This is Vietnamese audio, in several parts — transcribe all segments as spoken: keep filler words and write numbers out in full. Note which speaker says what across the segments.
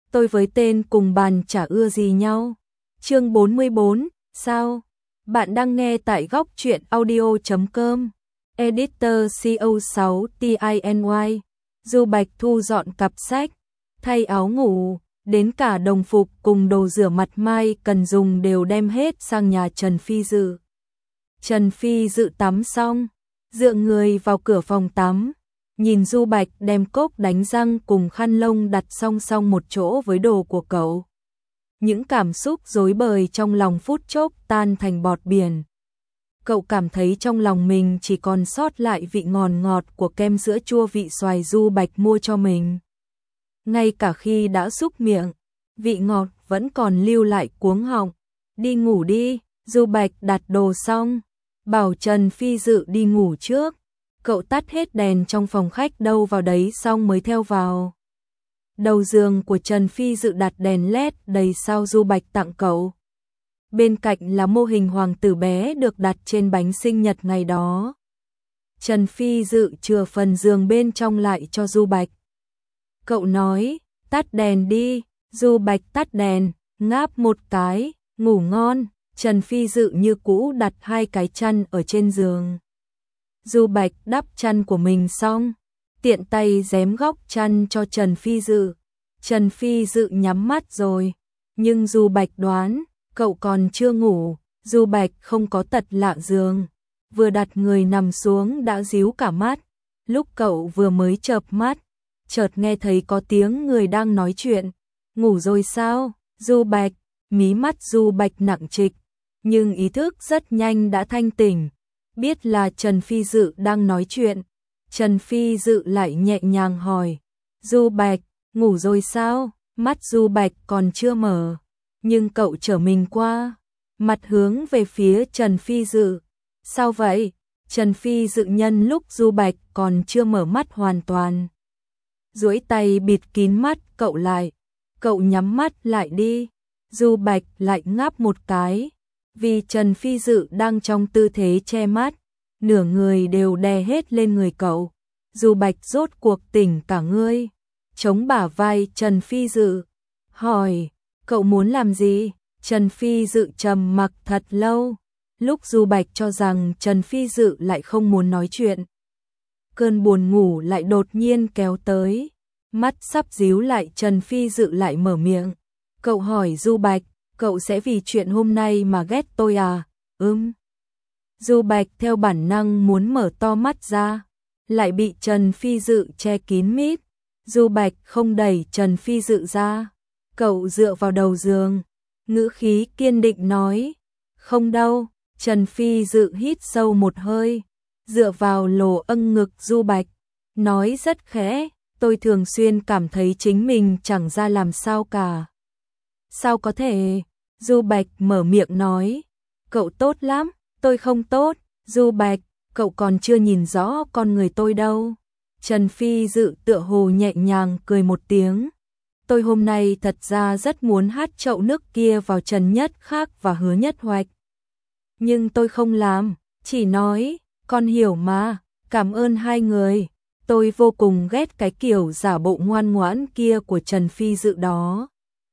Speaker 1: tôi với tên cùng bàn chả ưa gì nhau. Chương bốn mươi bốn, sao? Bạn đang nghe tại góc truyện audio chấm com. Editor C O sáu T I N Y. Du Bạch thu dọn cặp sách, thay áo ngủ, đến cả đồng phục cùng đồ rửa mặt mai cần dùng đều đem hết sang nhà Trần Phi Dự. Trần Phi Dự tắm xong, dựa người vào cửa phòng tắm, nhìn Du Bạch đem cốc đánh răng cùng khăn lông đặt song song một chỗ với đồ của cậu. Những cảm xúc rối bời trong lòng phút chốc tan thành bọt biển. Cậu cảm thấy trong lòng mình chỉ còn sót lại vị ngọt ngọt của kem sữa chua vị xoài Du Bạch mua cho mình. Ngay cả khi đã xúc miệng, vị ngọt vẫn còn lưu lại cuống họng. Đi ngủ đi, Du Bạch đặt đồ xong, bảo Trần Phi Dự đi ngủ trước. Cậu tắt hết đèn trong phòng khách đâu vào đấy xong mới theo vào. Đầu giường của Trần Phi Dự đặt đèn led đầy sao Du Bạch tặng cậu. Bên cạnh là mô hình hoàng tử bé được đặt trên bánh sinh nhật ngày đó. Trần Phi Dự chừa phần giường bên trong lại cho Du Bạch. Cậu nói, tắt đèn đi. Du Bạch tắt đèn, ngáp một cái, ngủ ngon. Trần Phi Dự như cũ đặt hai cái chăn ở trên giường. Du Bạch đắp chăn của mình xong, tiện tay giém góc chăn cho Trần Phi Dự. Trần Phi Dự nhắm mắt rồi, nhưng Du Bạch đoán, cậu còn chưa ngủ. Du Bạch không có tật lạ giường, vừa đặt người nằm xuống đã díu cả mắt. Lúc cậu vừa mới chợp mắt, chợt nghe thấy có tiếng người đang nói chuyện. Ngủ rồi sao? Du Bạch, mí mắt Du Bạch nặng trịch, nhưng ý thức rất nhanh đã thanh tỉnh. Biết là Trần Phi Dự đang nói chuyện, Trần Phi Dự lại nhẹ nhàng hỏi, Du Bạch, ngủ rồi sao? Mắt Du Bạch còn chưa mở, nhưng cậu trở mình qua, mặt hướng về phía Trần Phi Dự. Sao vậy? Trần Phi Dự nhân lúc Du Bạch còn chưa mở mắt hoàn toàn, duỗi tay bịt kín mắt cậu lại. Cậu nhắm mắt lại đi. Du Bạch lại ngáp một cái, vì Trần Phi Dự đang trong tư thế che mắt, nửa người đều đè hết lên người cậu. Du Bạch rốt cuộc tỉnh cả ngươi, chống bả vai Trần Phi Dự, hỏi, cậu muốn làm gì? Trần Phi Dự trầm mặc thật lâu, lúc Du Bạch cho rằng Trần Phi Dự lại không muốn nói chuyện. Cơn buồn ngủ lại đột nhiên kéo tới, mắt sắp díu lại Trần Phi Dự lại mở miệng. Cậu hỏi Du Bạch, cậu sẽ vì chuyện hôm nay mà ghét tôi à? Ừm. Du Bạch theo bản năng muốn mở to mắt ra, lại bị Trần Phi Dự che kín mít. Du Bạch không đẩy Trần Phi Dự ra, cậu dựa vào đầu giường, ngữ khí kiên định nói, không đâu. Trần Phi Dự hít sâu một hơi, dựa vào lỗ âng ngực Du Bạch, nói rất khẽ, tôi thường xuyên cảm thấy chính mình chẳng ra làm sao cả. Sao có thể? Du Bạch mở miệng nói, cậu tốt lắm, tôi không tốt. Du Bạch, cậu còn chưa nhìn rõ con người tôi đâu. Trần Phi Dự tựa hồ nhẹ nhàng cười một tiếng. Tôi hôm nay thật ra rất muốn hát chậu nước kia vào Trần Nhất Khắc và Hứa Nhất Hoạch. Nhưng tôi không làm, chỉ nói, con hiểu mà, cảm ơn hai người. Tôi vô cùng ghét cái kiểu giả bộ ngoan ngoãn kia của Trần Phi Dự đó.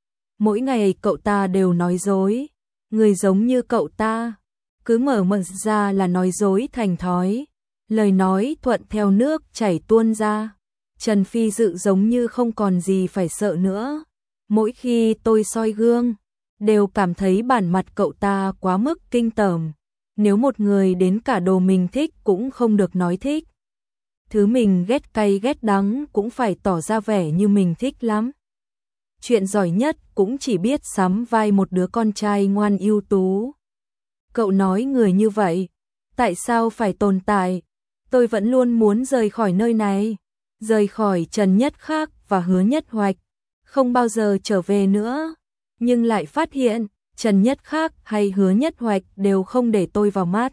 Speaker 1: Mỗi ngày cậu ta đều nói dối, người giống như cậu ta, cứ mở miệng ra là nói dối thành thói, lời nói thuận theo nước chảy tuôn ra. Trần Phi Dự giống như không còn gì phải sợ nữa. Mỗi khi tôi soi gương, đều cảm thấy bản mặt cậu ta quá mức kinh tởm. Nếu một người đến cả đồ mình thích cũng không được nói thích, thứ mình ghét cay ghét đắng cũng phải tỏ ra vẻ như mình thích lắm. Chuyện giỏi nhất cũng chỉ biết sắm vai một đứa con trai ngoan ưu tú. Cậu nói người như vậy, tại sao phải tồn tại? Tôi vẫn luôn muốn rời khỏi nơi này, rời khỏi Trần Nhất Khắc và Hứa Nhất Hoạch, không bao giờ trở về nữa. Nhưng lại phát hiện, Trần Nhất Khắc hay Hứa Nhất Hoạch đều không để tôi vào mắt.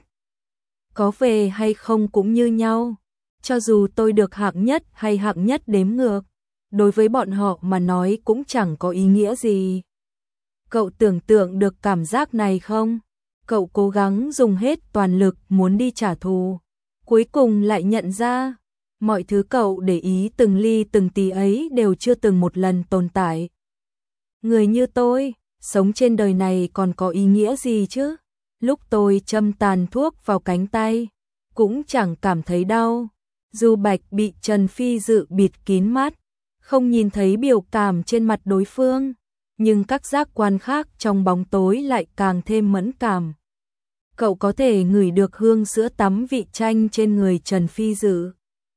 Speaker 1: Có về hay không cũng như nhau, cho dù tôi được hạng nhất hay hạng nhất đếm ngược, đối với bọn họ mà nói cũng chẳng có ý nghĩa gì. Cậu tưởng tượng được cảm giác này không? Cậu cố gắng dùng hết toàn lực muốn đi trả thù, cuối cùng lại nhận ra, mọi thứ cậu để ý từng ly từng tí ấy đều chưa từng một lần tồn tại. Người như tôi, sống trên đời này còn có ý nghĩa gì chứ? Lúc tôi châm tàn thuốc vào cánh tay, cũng chẳng cảm thấy đau. Du Bạch bị Trần Phi Dự bịt kín mắt, không nhìn thấy biểu cảm trên mặt đối phương, nhưng các giác quan khác trong bóng tối lại càng thêm mẫn cảm. Cậu có thể ngửi được hương sữa tắm vị chanh trên người Trần Phi Dự.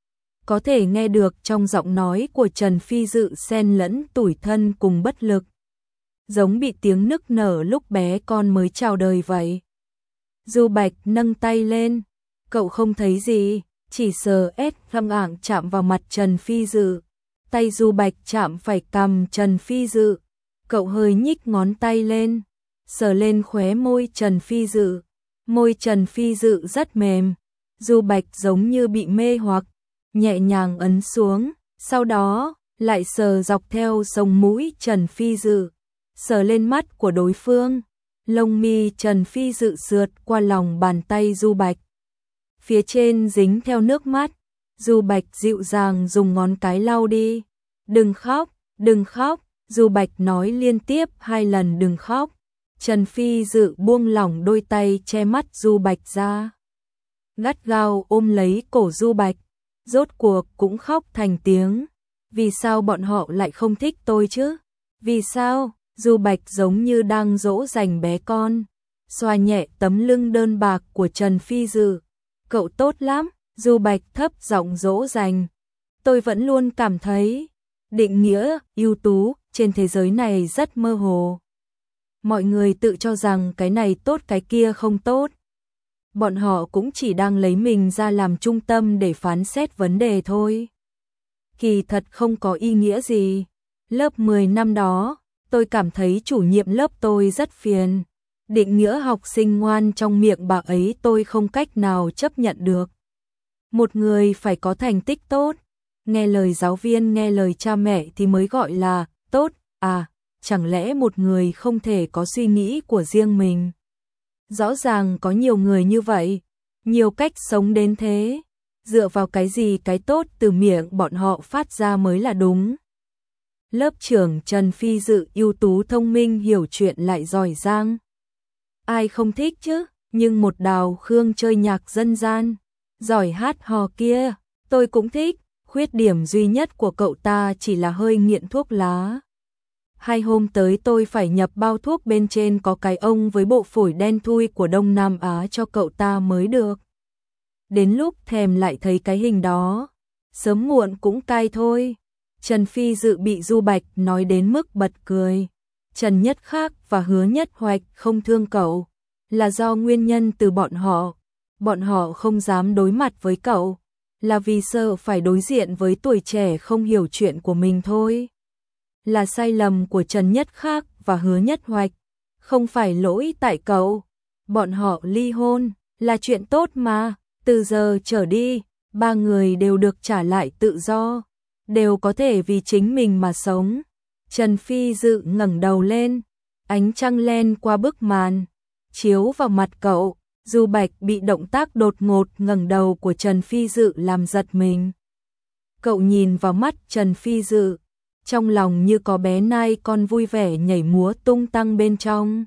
Speaker 1: Có thể nghe được trong giọng nói của Trần Phi Dự xen lẫn tủi thân cùng bất lực. Giống bị tiếng nức nở lúc bé con mới chào đời vậy. Du Bạch nâng tay lên, cậu không thấy gì, chỉ sờ ép thâm ảng chạm vào mặt Trần Phi Dự. Tay Du Bạch chạm phải cằm Trần Phi Dự, cậu hơi nhích ngón tay lên, sờ lên khóe môi Trần Phi Dự. Môi Trần Phi Dự rất mềm, Du Bạch giống như bị mê hoặc, nhẹ nhàng ấn xuống, sau đó lại sờ dọc theo sống mũi Trần Phi Dự, sờ lên mắt của đối phương. Lông mi Trần Phi Dự sượt qua lòng bàn tay Du Bạch, phía trên dính theo nước mắt. Du Bạch dịu dàng dùng ngón cái lau đi. Đừng khóc, đừng khóc, Du Bạch nói liên tiếp hai lần đừng khóc. Trần Phi Dự buông lỏng đôi tay che mắt Du Bạch ra, gắt gao ôm lấy cổ Du Bạch, rốt cuộc cũng khóc thành tiếng. Vì sao bọn họ lại không thích tôi chứ? Vì sao? Du Bạch giống như đang dỗ dành bé con, xoa nhẹ tấm lưng đơn bạc của Trần Phi Dự. Cậu tốt lắm, Du Bạch thấp giọng dỗ dành. Tôi vẫn luôn cảm thấy định nghĩa ưu tú trên thế giới này rất mơ hồ. Mọi người tự cho rằng cái này tốt cái kia không tốt. Bọn họ cũng chỉ đang lấy mình ra làm trung tâm để phán xét vấn đề thôi. Kỳ thật không có ý nghĩa gì. Lớp mười năm đó, tôi cảm thấy chủ nhiệm lớp tôi rất phiền. Định nghĩa học sinh ngoan trong miệng bà ấy tôi không cách nào chấp nhận được. Một người phải có thành tích tốt, nghe lời giáo viên, nghe lời cha mẹ thì mới gọi là tốt. À, chẳng lẽ một người không thể có suy nghĩ của riêng mình? Rõ ràng có nhiều người như vậy, nhiều cách sống đến thế. Dựa vào cái gì cái tốt từ miệng bọn họ phát ra mới là đúng? Lớp trưởng Trần Phi Dự ưu tú thông minh hiểu chuyện lại giỏi giang. Ai không thích chứ, nhưng một Đào Khương chơi nhạc dân gian, giỏi hát hò kia, tôi cũng thích. Khuyết điểm duy nhất của cậu ta chỉ là hơi nghiện thuốc lá. Hai hôm tới tôi phải nhập bao thuốc bên trên có cái ông với bộ phổi đen thui của Đông Nam Á cho cậu ta mới được. Đến lúc thèm lại thấy cái hình đó, sớm muộn cũng cai thôi. Trần Phi Dự bị Du Bạch nói đến mức bật cười. Trần Nhất Khắc và Hứa Nhất Hoạch không thương cậu, là do nguyên nhân từ bọn họ. Bọn họ không dám đối mặt với cậu, là vì sợ phải đối diện với tuổi trẻ không hiểu chuyện của mình thôi. Là sai lầm của Trần Nhất Khắc và Hứa Nhất Hoạch, không phải lỗi tại cậu. Bọn họ ly hôn, là chuyện tốt mà, từ giờ trở đi, ba người đều được trả lại tự do, đều có thể vì chính mình mà sống. Trần Phi Dự ngẩng đầu lên, ánh trăng len qua bức màn, chiếu vào mặt cậu. Du Bạch bị động tác đột ngột ngẩng đầu của Trần Phi Dự làm giật mình. Cậu nhìn vào mắt Trần Phi Dự, trong lòng như có bé nai con vui vẻ nhảy múa tung tăng bên trong.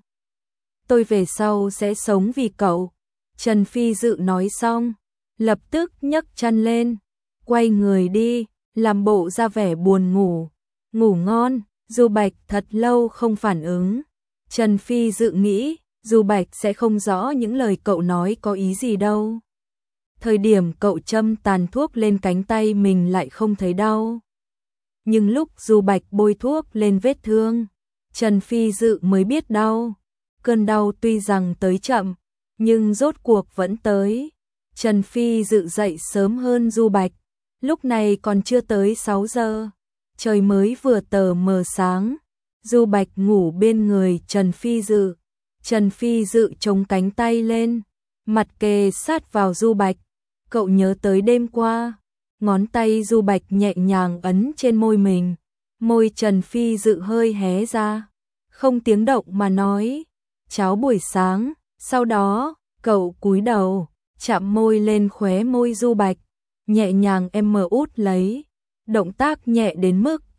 Speaker 1: Tôi về sau sẽ sống vì cậu. Trần Phi Dự nói xong, lập tức nhấc chân lên, quay người đi, làm bộ ra vẻ buồn ngủ. Ngủ ngon. Du Bạch thật lâu không phản ứng. Trần Phi Dự nghĩ, Du Bạch sẽ không rõ những lời cậu nói có ý gì đâu. Thời điểm cậu châm tàn thuốc lên cánh tay mình lại không thấy đau. Nhưng lúc Du Bạch bôi thuốc lên vết thương, Trần Phi Dự mới biết đau. Cơn đau tuy rằng tới chậm, nhưng rốt cuộc vẫn tới. Trần Phi Dự dậy sớm hơn Du Bạch, lúc này còn chưa tới sáu giờ. Trời mới vừa tờ mờ sáng. Du Bạch ngủ bên người Trần Phi Dự. Trần Phi Dự chống cánh tay lên, mặt kề sát vào Du Bạch. Cậu nhớ tới đêm qua. Ngón tay Du Bạch nhẹ nhàng ấn trên môi mình. Môi Trần Phi Dự hơi hé ra, không tiếng động mà nói, cháo buổi sáng. Sau đó, cậu cúi đầu, chạm môi lên khóe môi Du Bạch, nhẹ nhàng em mờ út lấy. Động tác nhẹ đến mức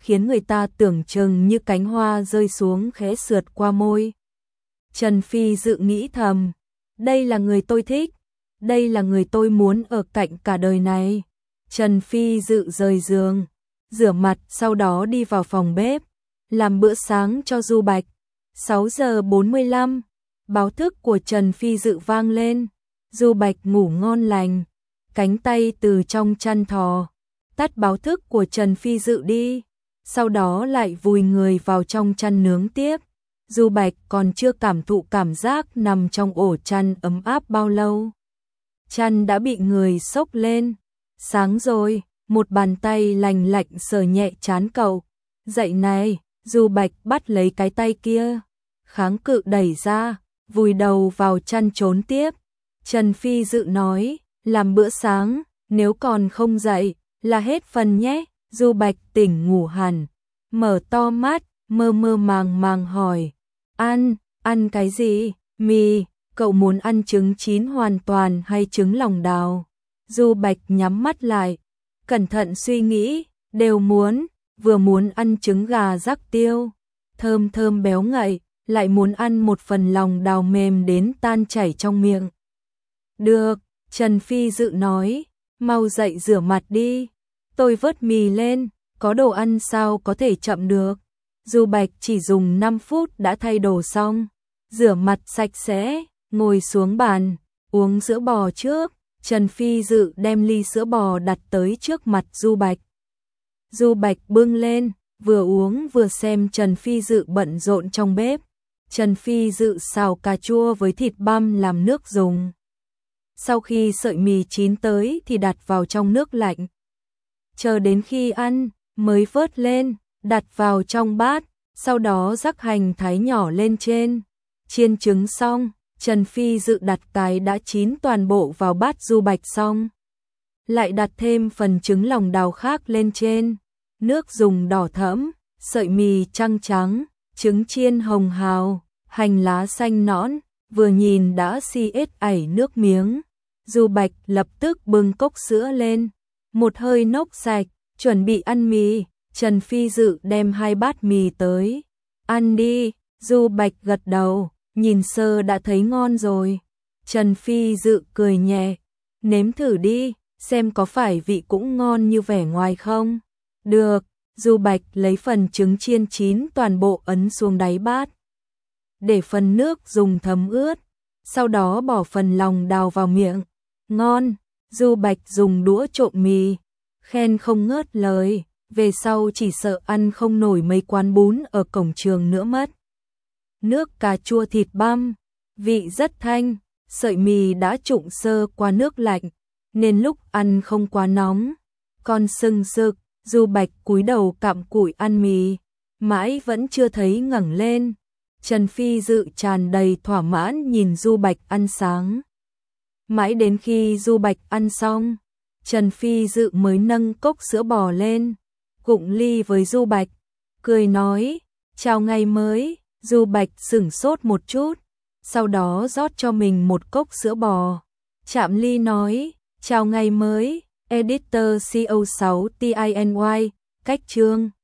Speaker 1: khiến người ta tưởng chừng như cánh hoa rơi xuống khẽ sượt qua môi. Trần Phi Dự nghĩ thầm, đây là người tôi thích, đây là người tôi muốn ở cạnh cả đời này. Trần Phi Dự rời giường, rửa mặt sau đó đi vào phòng bếp, làm bữa sáng cho Du Bạch. sáu giờ bốn mươi lăm, báo thức của Trần Phi Dự vang lên. Du Bạch ngủ ngon lành, cánh tay từ trong chăn thò, tắt báo thức của Trần Phi Dự đi, sau đó lại vùi người vào trong chăn nướng tiếp. Du Bạch còn chưa cảm thụ cảm giác nằm trong ổ chăn ấm áp bao lâu. Chăn đã bị người xốc lên. Sáng rồi, một bàn tay lành lạnh sờ nhẹ trán cậu. Dậy này, Du Bạch bắt lấy cái tay kia, kháng cự đẩy ra, vùi đầu vào chăn trốn tiếp. Trần Phi Dự nói, làm bữa sáng, nếu còn không dậy, là hết phần nhé. Du Bạch tỉnh ngủ hẳn, mở to mắt, mơ mơ màng màng hỏi, ăn, ăn cái gì? Mì, cậu muốn ăn trứng chín hoàn toàn hay trứng lòng đào? Du Bạch nhắm mắt lại, cẩn thận suy nghĩ, đều muốn, vừa muốn ăn trứng gà rắc tiêu, thơm thơm béo ngậy, lại muốn ăn một phần lòng đào mềm đến tan chảy trong miệng. Được, Trần Phi Dự nói, mau dậy rửa mặt đi, tôi vớt mì lên, có đồ ăn sao có thể chậm được. Du Bạch chỉ dùng năm phút đã thay đồ xong, rửa mặt sạch sẽ, ngồi xuống bàn, uống sữa bò trước. Trần Phi Dự đem ly sữa bò đặt tới trước mặt Du Bạch. Du Bạch bưng lên, vừa uống vừa xem Trần Phi Dự bận rộn trong bếp. Trần Phi Dự xào cà chua với thịt băm làm nước dùng. Sau khi sợi mì chín tới thì đặt vào trong nước lạnh. Chờ đến khi ăn, mới vớt lên, đặt vào trong bát, sau đó rắc hành thái nhỏ lên trên. Chiên trứng xong, Trần Phi Dự đặt cái đã chín toàn bộ vào bát Du Bạch xong. Lại đặt thêm phần trứng lòng đào khác lên trên. Nước dùng đỏ thẫm, sợi mì trắng trắng, trứng chiên hồng hào, hành lá xanh nõn, vừa nhìn đã si ết ảy nước miếng. Du Bạch lập tức bưng cốc sữa lên, một hơi nốc sạch, chuẩn bị ăn mì. Trần Phi Dự đem hai bát mì tới. Ăn đi, Du Bạch gật đầu, nhìn sơ đã thấy ngon rồi. Trần Phi Dự cười nhẹ, nếm thử đi, xem có phải vị cũng ngon như vẻ ngoài không. Được, Du Bạch lấy phần trứng chiên chín toàn bộ ấn xuống đáy bát, để phần nước dùng thấm ướt, sau đó bỏ phần lòng đào vào miệng. Ngon, Du Bạch dùng đũa trộn mì, khen không ngớt lời, về sau chỉ sợ ăn không nổi mấy quán bún ở cổng trường nữa mất. Nước cà chua thịt băm, vị rất thanh, sợi mì đã trụng sơ qua nước lạnh, nên lúc ăn không quá nóng, còn sưng sực. Du Bạch cúi đầu cặm cụi ăn mì, mãi vẫn chưa thấy ngẩng lên. Trần Phi Dự tràn đầy thỏa mãn nhìn Du Bạch ăn sáng. Mãi đến khi Du Bạch ăn xong, Trần Phi Dự mới nâng cốc sữa bò lên, cụng ly với Du Bạch, cười nói, chào ngày mới. Du Bạch sửng sốt một chút, sau đó rót cho mình một cốc sữa bò, chạm ly nói, chào ngày mới. Editor C O sáu T I N Y, cách chương.